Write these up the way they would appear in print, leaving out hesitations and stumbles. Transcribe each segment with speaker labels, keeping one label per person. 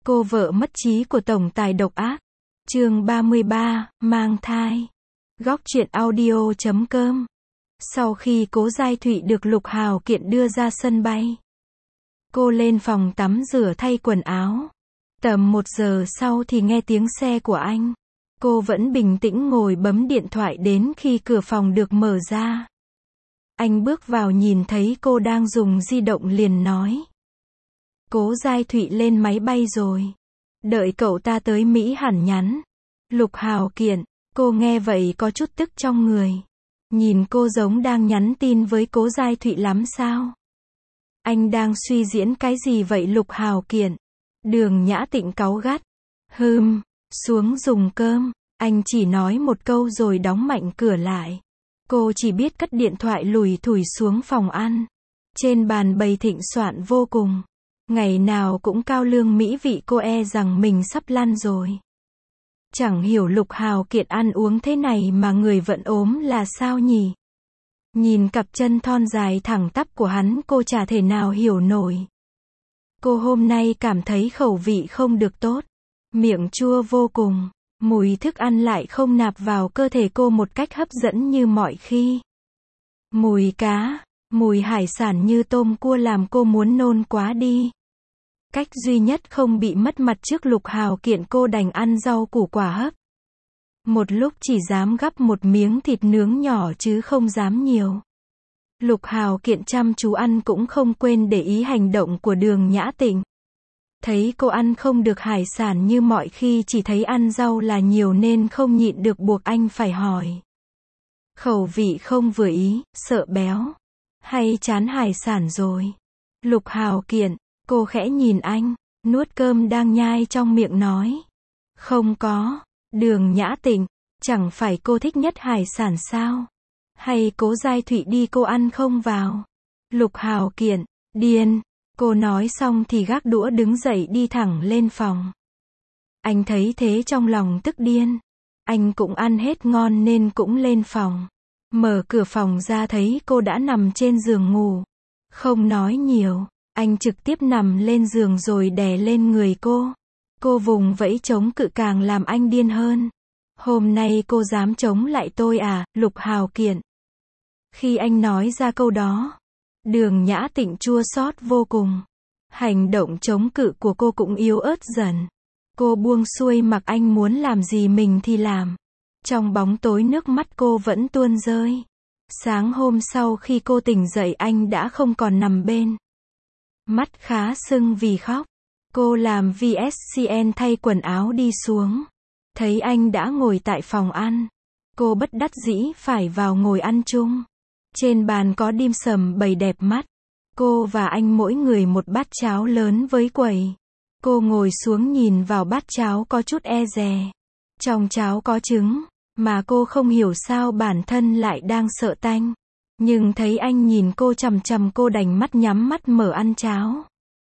Speaker 1: Cô vợ mất trí của tổng tài độc ác. Chương 33, mang thai. Góc truyện audio.com. Sau khi Cố Giai Thụy được Lục Hào Kiện đưa ra sân bay, cô lên phòng tắm rửa thay quần áo. Tầm 1 giờ sau thì nghe tiếng xe của anh. Cô vẫn bình tĩnh ngồi bấm điện thoại đến khi cửa phòng được mở ra. Anh bước vào nhìn thấy cô đang dùng di động liền nói: Cố Giai Thụy lên máy bay rồi. Đợi cậu ta tới Mỹ hẳn nhắn. Lục Hào Kiện. Cô nghe vậy có chút tức trong người. Nhìn cô giống đang nhắn tin với Cố Giai Thụy lắm sao? Anh đang suy diễn cái gì vậy Lục Hào Kiện? Đường Nhã Tịnh cáu gắt. Xuống dùng cơm. Anh chỉ nói một câu rồi đóng mạnh cửa lại. Cô chỉ biết cất điện thoại lủi thủi xuống phòng ăn. Trên bàn bày thịnh soạn vô cùng. Ngày nào cũng cao lương mỹ vị, cô e rằng mình sắp lăn rồi. Chẳng hiểu Lục Hào Kiện ăn uống thế này mà người vẫn ốm là sao nhỉ? Nhìn cặp chân thon dài thẳng tắp của hắn cô chả thể nào hiểu nổi. Cô hôm nay cảm thấy khẩu vị không được tốt. Miệng chua vô cùng. Mùi thức ăn lại không nạp vào cơ thể cô một cách hấp dẫn như mọi khi. Mùi cá, mùi hải sản như tôm cua làm cô muốn nôn quá đi. Cách duy nhất không bị mất mặt trước Lục Hào Kiện, cô đành ăn rau củ quả hấp. Một lúc chỉ dám gắp một miếng thịt nướng nhỏ chứ không dám nhiều. Lục Hào Kiện chăm chú ăn cũng không quên để ý hành động của Đường Nhã Tịnh. Thấy cô ăn không được hải sản như mọi khi, chỉ thấy ăn rau là nhiều nên không nhịn được buộc anh phải hỏi. Khẩu vị không vừa ý, sợ béo, hay chán hải sản rồi? Lục Hào Kiện. Cô khẽ nhìn anh, nuốt cơm đang nhai trong miệng nói. Không có. Đường Nhã Tịnh. Chẳng phải cô thích nhất hải sản sao? Hay Cố Giai Thụy đi cô ăn không vào? Lục Hào Kiện. Điên. Cô nói xong thì gác đũa đứng dậy đi thẳng lên phòng. Anh thấy thế trong lòng tức điên. Anh cũng ăn hết ngon nên cũng lên phòng. Mở cửa phòng ra thấy cô đã nằm trên giường ngủ. Không nói nhiều. Anh trực tiếp nằm lên giường rồi đè lên người cô. Cô vùng vẫy chống cự càng làm anh điên hơn. Hôm nay cô dám chống lại tôi à, Lục Hào Kiện? Khi anh nói ra câu đó, Đường Nhã Tịnh chua xót vô cùng. Hành động chống cự của cô cũng yếu ớt dần. Cô buông xuôi mặc anh muốn làm gì mình thì làm. Trong bóng tối nước mắt cô vẫn tuôn rơi. Sáng hôm sau khi cô tỉnh dậy anh đã không còn nằm bên. Mắt khá sưng vì khóc. Cô làm VSCN thay quần áo đi xuống. Thấy anh đã ngồi tại phòng ăn. Cô bất đắc dĩ phải vào ngồi ăn chung. Trên bàn có dim sầm bày đẹp mắt. Cô và anh mỗi người một bát cháo lớn với quẩy. Cô ngồi xuống nhìn vào bát cháo có chút e dè. Trong cháo có trứng, mà cô không hiểu sao bản thân lại đang sợ tanh. Nhưng thấy anh nhìn cô chằm chằm cô đành mắt nhắm mắt mở ăn cháo.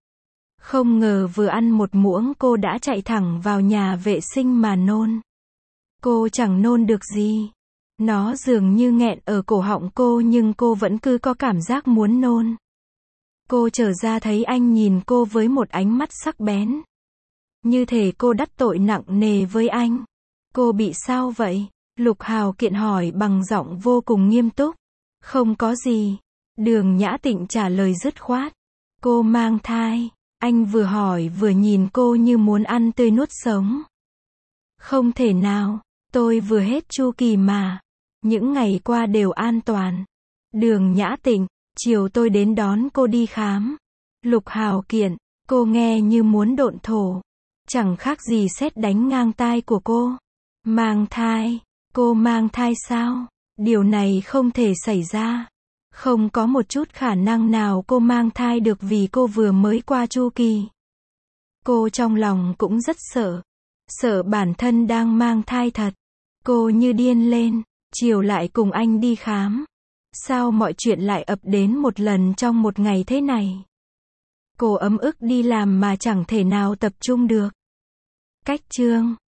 Speaker 1: Không ngờ vừa ăn một muỗng cô đã chạy thẳng vào nhà vệ sinh mà nôn. Cô chẳng nôn được gì. Nó dường như nghẹn ở cổ họng cô nhưng cô vẫn cứ có cảm giác muốn nôn. Cô trở ra thấy anh nhìn cô với một ánh mắt sắc bén. Như thể cô đắc tội nặng nề với anh. Cô bị sao vậy? Lục Hào Kiện hỏi bằng giọng vô cùng nghiêm túc. Không có gì. Đường Nhã Tịnh trả lời dứt khoát. Cô mang thai. Anh vừa hỏi vừa nhìn cô như muốn ăn tươi nuốt sống. Không thể nào. Tôi vừa hết chu kỳ mà. Những ngày qua đều an toàn. Đường Nhã Tịnh. Chiều tôi đến đón cô đi khám. Lục Hào Kiện. Cô nghe như muốn độn thổ. Chẳng khác gì sét đánh ngang tai của cô. Mang thai. Cô mang thai sao? Điều này không thể xảy ra. Không có một chút khả năng nào cô mang thai được vì cô vừa mới qua chu kỳ. Cô trong lòng cũng rất sợ. Sợ bản thân đang mang thai thật. Cô như điên lên. Chiều lại cùng anh đi khám. Sao mọi chuyện lại ập đến một lần trong một ngày thế này? Cô ấm ức đi làm mà chẳng thể nào tập trung được. Cách chương